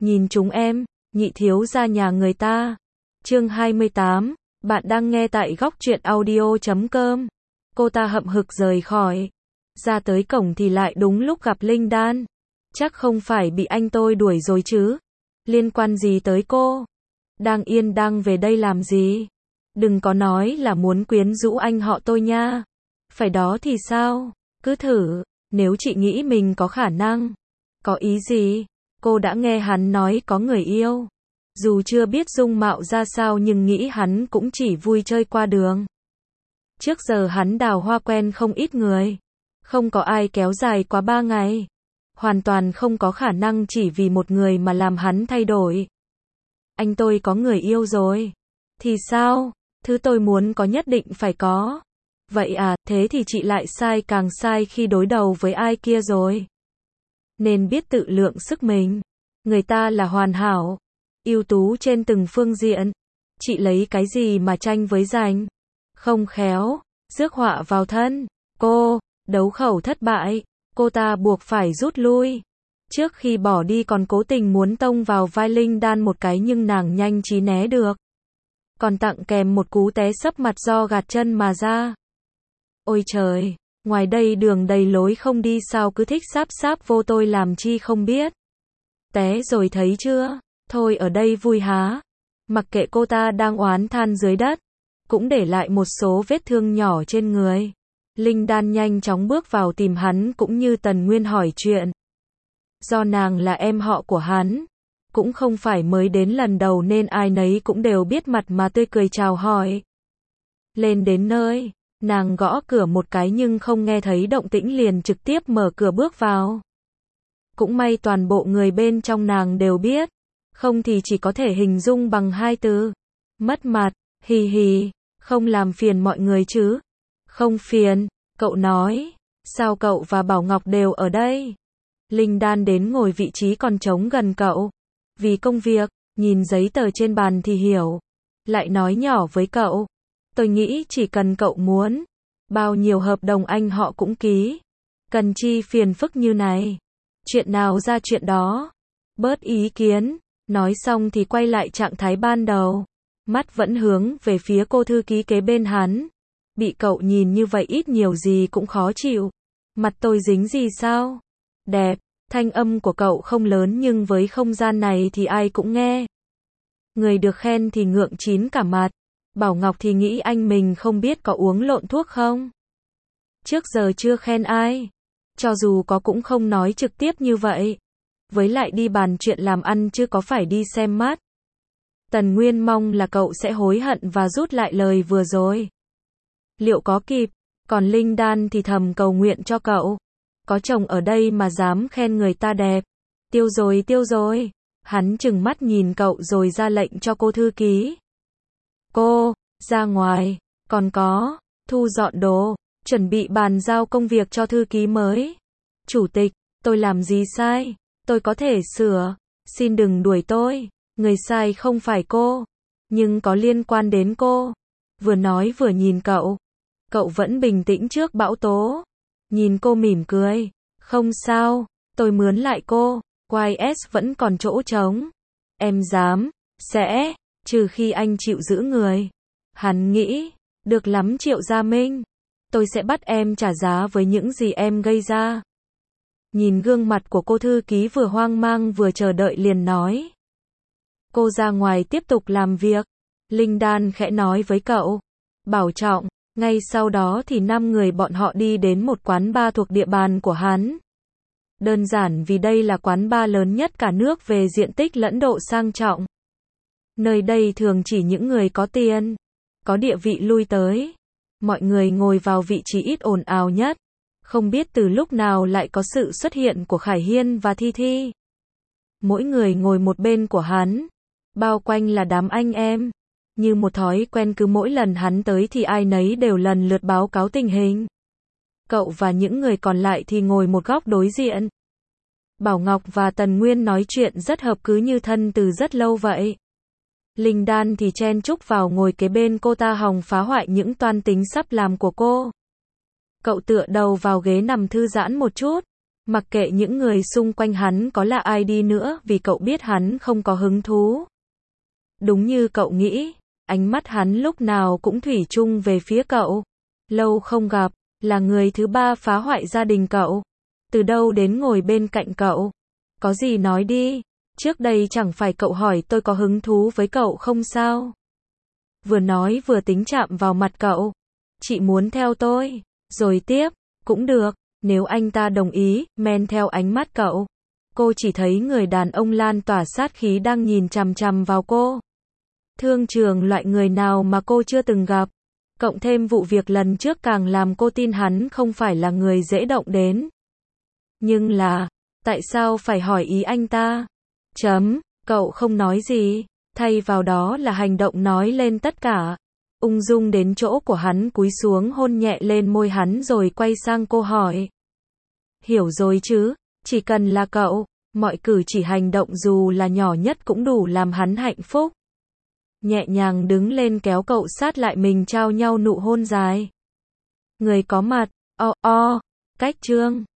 nhìn chúng em, nhị thiếu gia nhà người ta. Chương 28, bạn đang nghe tại góc truyện audio.com. Cô ta hậm hực rời khỏi. Ra tới cổng thì lại đúng lúc gặp Linh Đan. Chắc không phải bị anh tôi đuổi rồi chứ? Liên quan gì tới cô? Đang về đây làm gì? Đừng có nói là muốn quyến rũ anh họ tôi nha. Phải đó thì sao? Cứ thử, nếu chị nghĩ mình có khả năng. Có ý gì? Cô đã nghe hắn nói có người yêu. Dù chưa biết dung mạo ra sao nhưng nghĩ hắn cũng chỉ vui chơi qua đường. Trước giờ hắn đào hoa quen không ít người. Không có ai kéo dài quá 3 ngày. Hoàn toàn không có khả năng chỉ vì một người mà làm hắn thay đổi. Anh tôi có người yêu rồi. Thì sao? Thứ tôi muốn có nhất định phải có. Vậy à, thế thì chị lại sai càng sai khi đối đầu với ai kia rồi. Nên biết tự lượng sức mình. Người ta là hoàn hảo, ưu tú trên từng phương diện. Chị lấy cái gì mà tranh với giành? Không khéo, rước họa vào thân. Cô, đấu khẩu thất bại, cô ta buộc phải rút lui. Trước khi bỏ đi còn cố tình muốn tông vào vai Linh Đan một cái nhưng nàng nhanh trí né được. Còn tặng kèm một cú té sấp mặt do gạt chân mà ra. Ôi trời, ngoài đây đường đầy lối không đi sao cứ thích sáp vô tôi làm chi không biết. Té rồi thấy chưa? Thôi ở đây vui há. Mặc kệ cô ta đang oán than dưới đất, cũng để lại một số vết thương nhỏ trên người. Linh Đan nhanh chóng bước vào tìm hắn cũng như Tần Nguyên hỏi chuyện. Do nàng là em họ của hắn, cũng không phải mới đến lần đầu nên ai nấy cũng đều biết mặt mà tươi cười chào hỏi. Lên đến nơi, nàng gõ cửa một cái nhưng không nghe thấy động tĩnh liền trực tiếp mở cửa bước vào. Cũng may toàn bộ người bên trong nàng đều biết, không thì chỉ có thể hình dung bằng 2 từ. Mất mặt, hì hì, không làm phiền mọi người chứ? Không phiền, cậu nói, sao cậu và Bảo Ngọc đều ở đây? Linh Đan đến ngồi vị trí còn trống gần cậu. Vì công việc, nhìn giấy tờ trên bàn thì hiểu. Lại nói nhỏ với cậu, tôi nghĩ chỉ cần cậu muốn, bao nhiêu hợp đồng anh họ cũng ký. Cần chi phiền phức như này? Chuyện nào ra chuyện đó. Bớt ý kiến. Nói xong thì quay lại trạng thái ban đầu. Mắt vẫn hướng về phía cô thư ký kế bên hắn. Bị cậu nhìn như vậy ít nhiều gì cũng khó chịu. Mặt tôi dính gì sao? Đẹp. Thanh âm của cậu không lớn nhưng với không gian này thì ai cũng nghe. Người được khen thì ngượng chín cả mặt. Bảo Ngọc thì nghĩ anh mình không biết có uống lộn thuốc không? Trước giờ chưa khen ai. Cho dù có cũng không nói trực tiếp như vậy. Với lại đi bàn chuyện làm ăn chứ có phải đi xem mắt. Tần Nguyên mong là cậu sẽ hối hận và rút lại lời vừa rồi. Liệu có kịp? Còn Linh Đan thì thầm cầu nguyện cho cậu. Có chồng ở đây mà dám khen người ta đẹp. Tiêu rồi. Hắn chừng mắt nhìn cậu rồi ra lệnh cho cô thư ký. Cô, ra ngoài. Còn có, thu dọn đồ, chuẩn bị bàn giao công việc cho thư ký mới. Chủ tịch, tôi làm gì sai? Tôi có thể sửa. Xin đừng đuổi tôi. Người sai không phải cô, nhưng có liên quan đến cô. Vừa nói vừa nhìn cậu. Cậu vẫn bình tĩnh trước bão tố. Nhìn cô mỉm cười. Không sao, tôi mướn lại cô. YS vẫn còn chỗ trống. Em dám, sẽ, trừ khi anh chịu giữ người. Hắn nghĩ, được lắm Triệu Gia Minh. Tôi sẽ bắt em trả giá với những gì em gây ra. Nhìn gương mặt của cô thư ký vừa hoang mang vừa chờ đợi liền nói. Cô ra ngoài tiếp tục làm việc. Linh Đan khẽ nói với cậu. Bảo trọng. Ngay sau đó thì 5 người bọn họ đi đến một quán bar thuộc địa bàn của hắn. Đơn giản vì đây là quán bar lớn nhất cả nước về diện tích lẫn độ sang trọng. Nơi đây thường chỉ những người có tiền, có địa vị lui tới. Mọi người ngồi vào vị trí ít ồn ào nhất. Không biết từ lúc nào lại có sự xuất hiện của Khải Hiên và Thi Thi. Mỗi người ngồi một bên của hắn. Bao quanh là đám anh em. Như một thói quen cứ mỗi lần hắn tới thì ai nấy đều lần lượt báo cáo tình hình. Cậu và những người còn lại thì ngồi một góc đối diện. Bảo Ngọc và Tần Nguyên nói chuyện rất hợp cứ như thân từ rất lâu vậy. Linh Đan thì chen chúc vào ngồi kế bên cô ta hòng phá hoại những toan tính sắp làm của cô. Cậu tựa đầu vào ghế nằm thư giãn một chút. Mặc kệ những người xung quanh hắn có là ai đi nữa vì cậu biết hắn không có hứng thú. Đúng như cậu nghĩ, ánh mắt hắn lúc nào cũng thủy chung về phía cậu. Lâu không gặp, là người thứ ba phá hoại gia đình cậu. Từ đâu đến ngồi bên cạnh cậu. Có gì nói đi, trước đây chẳng phải cậu hỏi tôi có hứng thú với cậu không sao? Vừa nói vừa tính chạm vào mặt cậu. Chị muốn theo tôi, rồi tiếp, cũng được, nếu anh ta đồng ý, men theo ánh mắt cậu. Cô chỉ thấy người đàn ông lan tỏa sát khí đang nhìn chằm chằm vào cô. Thương trường loại người nào mà cô chưa từng gặp. Cộng thêm vụ việc lần trước càng làm cô tin hắn không phải là người dễ động đến. Nhưng là, tại sao phải hỏi ý anh ta? Cậu không nói gì, thay vào đó là hành động nói lên tất cả. Ung dung đến chỗ của hắn cúi xuống hôn nhẹ lên môi hắn rồi quay sang cô hỏi. Hiểu rồi chứ, chỉ cần là cậu, mọi cử chỉ hành động dù là nhỏ nhất cũng đủ làm hắn hạnh phúc. Nhẹ nhàng đứng lên kéo cậu sát lại mình trao nhau nụ hôn dài. Người có mặt, cách Trương.